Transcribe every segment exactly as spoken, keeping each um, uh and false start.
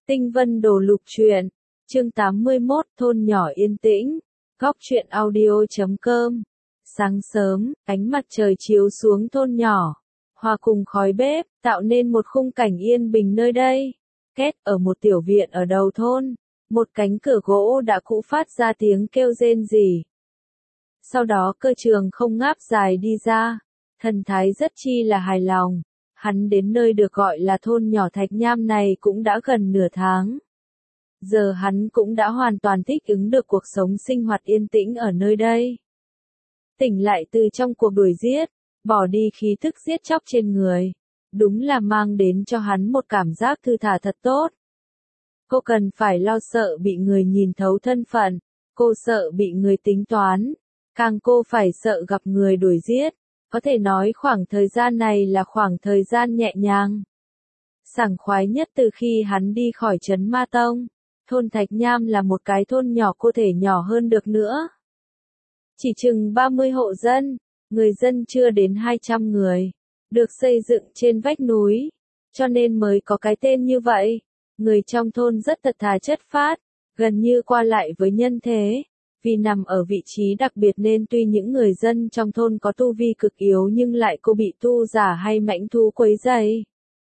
Tinh Vân Đồ Lục Truyện, chương tám mươi mốt, thôn nhỏ yên tĩnh, góc truyện audio chấm com. Sáng sớm, ánh mặt trời chiếu xuống thôn nhỏ, hòa cùng khói bếp, tạo nên một khung cảnh yên bình nơi đây. Két, ở một tiểu viện ở đầu thôn, một cánh cửa gỗ đã cũ phát ra tiếng kêu rên rỉ. Sau đó Cơ Trường không ngáp dài đi ra, thần thái rất chi là hài lòng. Hắn đến nơi được gọi là thôn nhỏ Thạch Nham này cũng đã gần nửa tháng. Giờ hắn cũng đã hoàn toàn thích ứng được cuộc sống sinh hoạt yên tĩnh ở nơi đây. Tỉnh lại từ trong cuộc đuổi giết, bỏ đi khí thức giết chóc trên người. Đúng là mang đến cho hắn một cảm giác thư thả thật tốt. Cô cần phải lo sợ bị người nhìn thấu thân phận, cô sợ bị người tính toán, càng cô phải sợ gặp người đuổi giết. Có thể nói khoảng thời gian này là khoảng thời gian nhẹ nhàng, sảng khoái nhất từ khi hắn đi khỏi trấn Ma Tông. Thôn Thạch Nham là một cái thôn nhỏ có thể nhỏ hơn được nữa. Chỉ chừng ba mươi hộ dân, người dân chưa đến hai trăm người, được xây dựng trên vách núi, cho nên mới có cái tên như vậy. Người trong thôn rất thật thà chất phác, gần như qua lại với nhân thế. Vì nằm ở vị trí đặc biệt nên tuy những người dân trong thôn có tu vi cực yếu nhưng lại cô bị tu giả hay mãnh thú quấy rầy.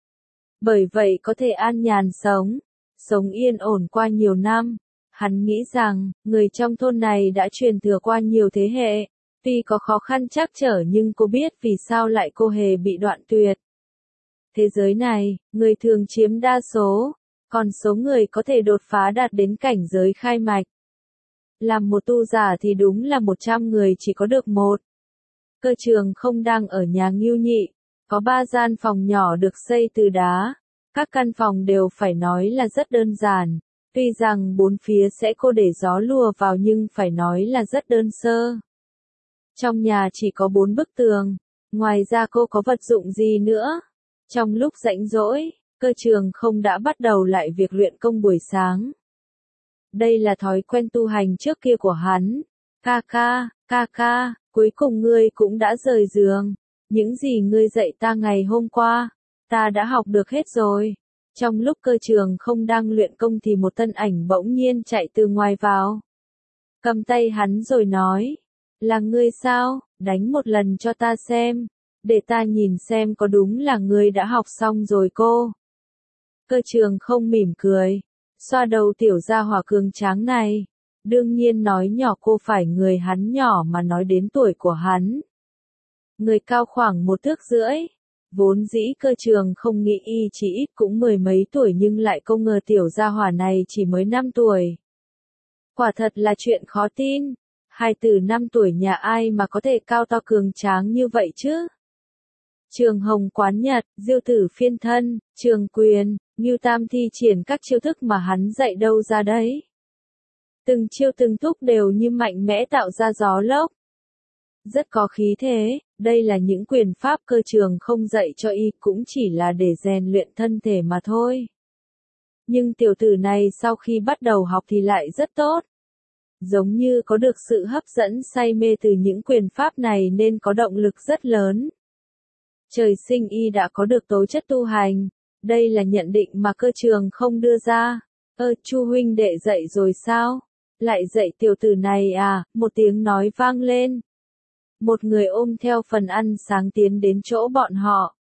Bởi vậy có thể an nhàn sống, sống yên ổn qua nhiều năm. Hắn nghĩ rằng, người trong thôn này đã truyền thừa qua nhiều thế hệ, tuy có khó khăn trắc trở nhưng cô biết vì sao lại cô hề bị đoạn tuyệt. Thế giới này, người thường chiếm đa số, còn số người có thể đột phá đạt đến cảnh giới khai mạch. Làm một tu giả thì đúng là một trăm người chỉ có được một. Cơ Trường không đang ở nhà Ngưu Nhị, có ba gian phòng nhỏ được xây từ đá. Các căn phòng đều phải nói là rất đơn giản, tuy rằng bốn phía sẽ cô để gió lùa vào nhưng phải nói là rất đơn sơ. Trong nhà chỉ có bốn bức tường, ngoài ra cô có vật dụng gì nữa. Trong lúc rảnh rỗi, Cơ Trường không đã bắt đầu lại việc luyện công buổi sáng. Đây là thói quen tu hành trước kia của hắn. Ca ca, ca ca, cuối cùng ngươi cũng đã rời giường. Những gì ngươi dạy ta ngày hôm qua, ta đã học được hết rồi. Trong lúc Cơ Trường không đang luyện công thì một thân ảnh bỗng nhiên chạy từ ngoài vào. Cầm tay hắn rồi nói, là ngươi sao, đánh một lần cho ta xem, để ta nhìn xem có đúng là ngươi đã học xong rồi cô. Cơ Trường không mỉm cười, xoa đầu tiểu gia hỏa cường tráng này. Đương nhiên nói nhỏ cô phải người hắn nhỏ mà nói đến tuổi của hắn. Người cao khoảng một thước rưỡi. Vốn dĩ Cơ Trường không nghĩ y chỉ ít cũng mười mấy tuổi nhưng lại không ngờ tiểu gia hỏa này chỉ mới năm tuổi. Quả thật là chuyện khó tin. Hai từ năm tuổi nhà ai mà có thể cao to cường tráng như vậy chứ? Trường Hồng Quán Nhật, Diêu Tử Phiên Thân, Trường Quyền, Ngưu Tam thi triển các chiêu thức mà hắn dạy đâu ra đấy. Từng chiêu từng thúc đều như mạnh mẽ tạo ra gió lốc. Rất có khí thế, đây là những quyền pháp Cơ Trường không dạy cho y cũng chỉ là để rèn luyện thân thể mà thôi. Nhưng tiểu tử này sau khi bắt đầu học thì lại rất tốt. Giống như có được sự hấp dẫn say mê từ những quyền pháp này nên có động lực rất lớn. Trời sinh y đã có được tố chất tu hành, đây là nhận định mà Cơ Trường không đưa ra. Ơ, Chu huynh đệ dậy rồi sao? Lại dậy tiểu tử này à? Một tiếng nói vang lên. Một người ôm theo phần ăn sáng tiến đến chỗ bọn họ.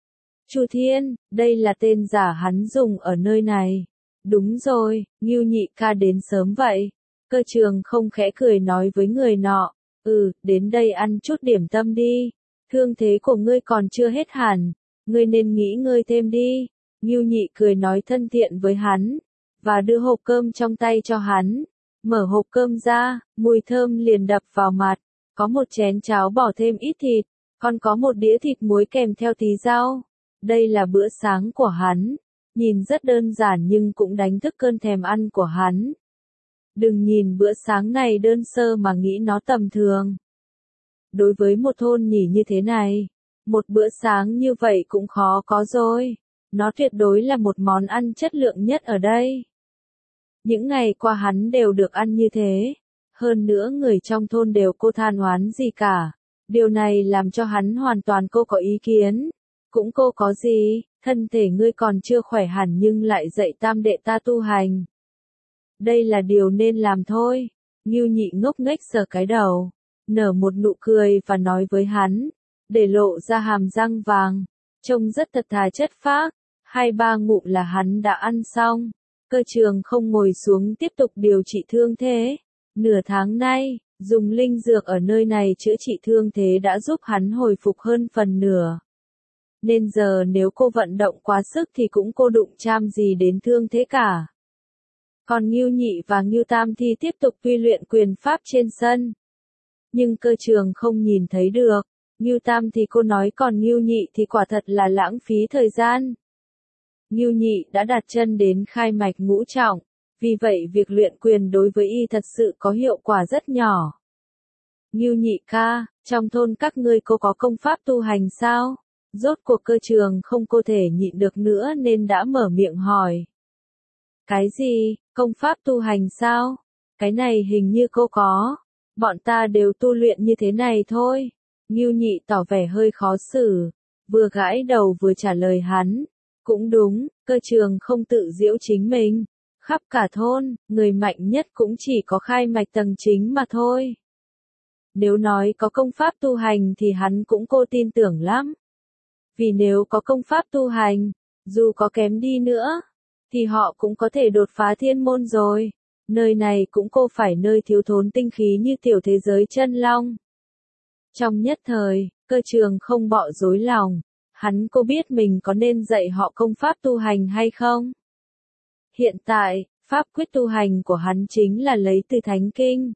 Chu Thiên, đây là tên giả hắn dùng ở nơi này. Đúng rồi, Ngưu Nhị ca đến sớm vậy. Cơ Trường không khẽ cười nói với người nọ. Ừ, đến đây ăn chút điểm tâm đi. Thương thế của ngươi còn chưa hết hẳn, ngươi nên nghỉ ngơi thêm đi. Ngưu Nhị cười nói thân thiện với hắn, và đưa hộp cơm trong tay cho hắn. Mở hộp cơm ra, mùi thơm liền đập vào mặt, có một chén cháo bỏ thêm ít thịt, còn có một đĩa thịt muối kèm theo tí rau. Đây là bữa sáng của hắn, nhìn rất đơn giản nhưng cũng đánh thức cơn thèm ăn của hắn. Đừng nhìn bữa sáng này đơn sơ mà nghĩ nó tầm thường. Đối với một thôn nhỉ như thế này, một bữa sáng như vậy cũng khó có rồi. Nó tuyệt đối là một món ăn chất lượng nhất ở đây. Những ngày qua hắn đều được ăn như thế. Hơn nữa người trong thôn đều cô than oán gì cả. Điều này làm cho hắn hoàn toàn cô có ý kiến. Cũng cô có gì, thân thể ngươi còn chưa khỏe hẳn nhưng lại dạy tam đệ ta tu hành. Đây là điều nên làm thôi. Ngưu Nhị ngốc nghếch sờ cái đầu, nở một nụ cười và nói với hắn, để lộ ra hàm răng vàng, trông rất thật thà chất phác. Hai ba ngụm là hắn đã ăn xong. Cơ Trường không ngồi xuống tiếp tục điều trị thương thế. Nửa tháng nay, dùng linh dược ở nơi này chữa trị thương thế đã giúp hắn hồi phục hơn phần nửa. Nên giờ nếu cô vận động quá sức thì cũng cô đụng chạm gì đến thương thế cả. Còn Ngưu Nhị và Ngưu Tam thì tiếp tục tu luyện quyền pháp trên sân. Nhưng Cơ Trường không nhìn thấy được. Ngưu Tam thì cô nói còn Ngưu Nhị thì quả thật là lãng phí thời gian. Ngưu Nhị đã đặt chân đến khai mạch ngũ trọng, vì vậy việc luyện quyền đối với y thật sự có hiệu quả rất nhỏ. Ngưu Nhị ca, trong thôn các ngươi cô có công pháp tu hành sao? Rốt cuộc Cơ Trường không cô thể nhịn được nữa nên đã mở miệng hỏi. Cái gì, công pháp tu hành sao? Cái này hình như cô có. Bọn ta đều tu luyện như thế này thôi. Ngưu Nhị tỏ vẻ hơi khó xử, vừa gãi đầu vừa trả lời hắn. Cũng đúng, Cơ Trường không tự giễu chính mình. Khắp cả thôn, người mạnh nhất cũng chỉ có khai mạch tầng chính mà thôi. Nếu nói có công pháp tu hành thì hắn cũng cô tin tưởng lắm. Vì nếu có công pháp tu hành, dù có kém đi nữa, thì họ cũng có thể đột phá thiên môn rồi. Nơi này cũng cô phải nơi thiếu thốn tinh khí như tiểu thế giới chân long. Trong nhất thời, Cơ Trường không bọ rối lòng. Hắn cô biết mình có nên dạy họ công pháp tu hành hay không? Hiện tại, pháp quyết tu hành của hắn chính là lấy từ Thánh Kinh.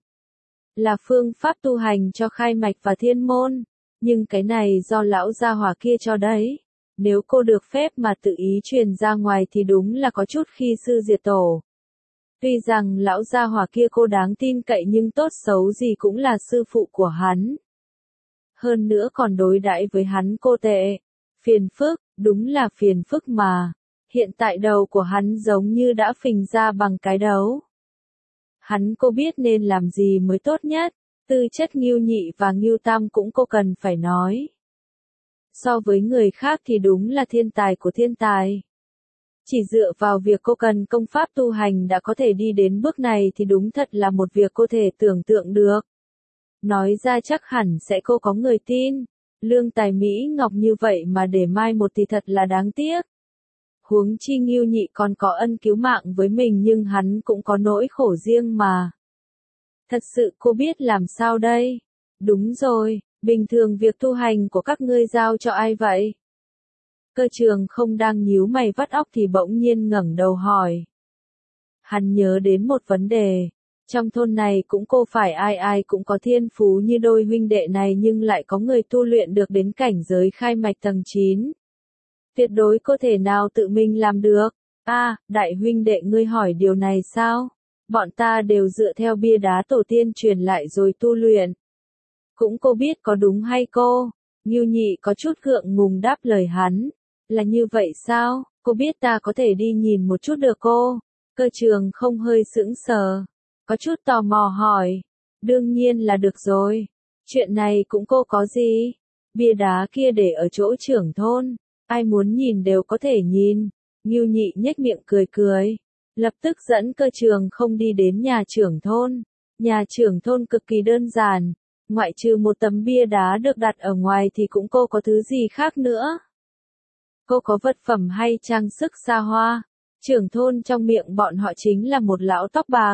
Là phương pháp tu hành cho khai mạch và thiên môn. Nhưng cái này do lão gia hỏa kia cho đấy. Nếu cô được phép mà tự ý truyền ra ngoài thì đúng là có chút khi sư diệt tổ. Tuy rằng lão gia hỏa kia cô đáng tin cậy nhưng tốt xấu gì cũng là sư phụ của hắn. Hơn nữa còn đối đãi với hắn cô tệ. Phiền phức, đúng là phiền phức mà. Hiện tại đầu của hắn giống như đã phình ra bằng cái đấu. Hắn cô biết nên làm gì mới tốt nhất. Tư chất Ngưu Nhị và Ngưu Tam cũng cô cần phải nói. So với người khác thì đúng là thiên tài của thiên tài. Chỉ dựa vào việc cô cần công pháp tu hành đã có thể đi đến bước này thì đúng thật là một việc cô thể tưởng tượng được. Nói ra chắc hẳn sẽ cô có người tin. Lương tài Mỹ Ngọc như vậy mà để mai một thì thật là đáng tiếc. Huống chi Ngưu Nhị còn có ân cứu mạng với mình nhưng hắn cũng có nỗi khổ riêng mà. Thật sự cô biết làm sao đây? Đúng rồi, bình thường việc tu hành của các ngươi giao cho ai vậy? Cơ Trường không đang nhíu mày vắt óc thì bỗng nhiên ngẩng đầu hỏi. Hắn nhớ đến một vấn đề. Trong thôn này cũng cô phải ai ai cũng có thiên phú như đôi huynh đệ này nhưng lại có người tu luyện được đến cảnh giới khai mạch tầng chín. Tuyệt đối có thể nào tự mình làm được. À, đại huynh đệ ngươi hỏi điều này sao? Bọn ta đều dựa theo bia đá tổ tiên truyền lại rồi tu luyện. Cũng cô biết có đúng hay cô? Ngưu Nhị có chút gượng ngùng đáp lời hắn. Là như vậy sao? Cô biết ta có thể đi nhìn một chút được cô? Cơ Trường không hơi sững sờ. Có chút tò mò hỏi. Đương nhiên là được rồi. Chuyện này cũng cô có gì? Bia đá kia để ở chỗ trưởng thôn. Ai muốn nhìn đều có thể nhìn. Ngưu Nhị nhếch miệng cười cười. Lập tức dẫn Cơ Trường không đi đến nhà trưởng thôn. Nhà trưởng thôn cực kỳ đơn giản. Ngoại trừ một tấm bia đá được đặt ở ngoài thì cũng cô có thứ gì khác nữa. Cô có vật phẩm hay trang sức xa hoa. Trưởng thôn trong miệng bọn họ chính là một lão tóc bạc.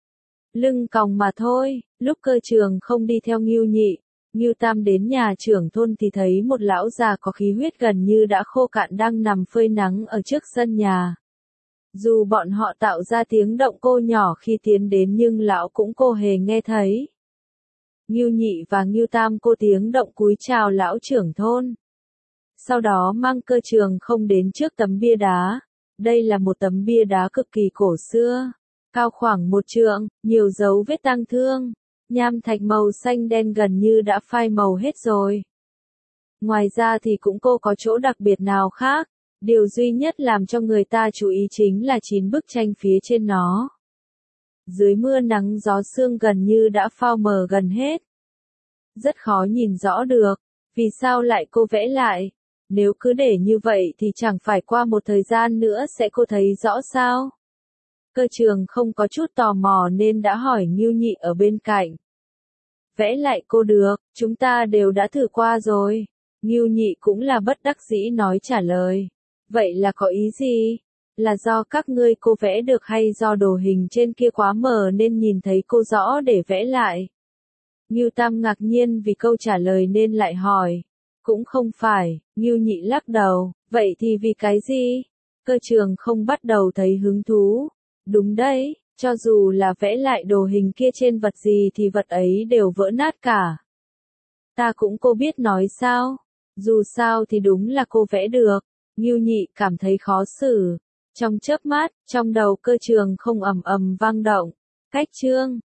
Lưng còng mà thôi. Lúc Cơ Trường không đi theo Ngưu Nhị, Ngưu Tam đến nhà trưởng thôn thì thấy một lão già có khí huyết gần như đã khô cạn đang nằm phơi nắng ở trước sân nhà. Dù bọn họ tạo ra tiếng động cô nhỏ khi tiến đến nhưng lão cũng cô hề nghe thấy. Ngưu Nhị và Ngưu Tam cô tiếng động cúi chào lão trưởng thôn. Sau đó mang Cơ Trường không đến trước tấm bia đá. Đây là một tấm bia đá cực kỳ cổ xưa, cao khoảng một trượng, nhiều dấu vết tang thương. Nham thạch màu xanh đen gần như đã phai màu hết rồi. Ngoài ra thì cũng cô có chỗ đặc biệt nào khác. Điều duy nhất làm cho người ta chú ý chính là chín bức tranh phía trên nó. Dưới mưa nắng gió sương gần như đã phao mờ gần hết. Rất khó nhìn rõ được. Vì sao lại cô vẽ lại? Nếu cứ để như vậy thì chẳng phải qua một thời gian nữa sẽ cô thấy rõ sao? Cơ trường không có chút tò mò nên đã hỏi Ngưu Nhị ở bên cạnh. Vẽ lại cô được, chúng ta đều đã thử qua rồi. Ngưu Nhị cũng là bất đắc dĩ nói trả lời. Vậy là có ý gì? Là do các ngươi cô vẽ được hay do đồ hình trên kia quá mờ nên nhìn thấy cô rõ để vẽ lại? Ngưu Tam ngạc nhiên vì câu trả lời nên lại hỏi. Cũng không phải, Ngưu Nhị lắc đầu, vậy thì vì cái gì? Cơ trường không bắt đầu thấy hứng thú. Đúng đấy, cho dù là vẽ lại đồ hình kia trên vật gì thì vật ấy đều vỡ nát cả. Ta cũng cô biết nói sao? Dù sao thì đúng là cô vẽ được. Ngưu Nhị cảm thấy khó xử. Trong chớp mắt, trong đầu cơ trường không ầm ầm vang động. Cách chương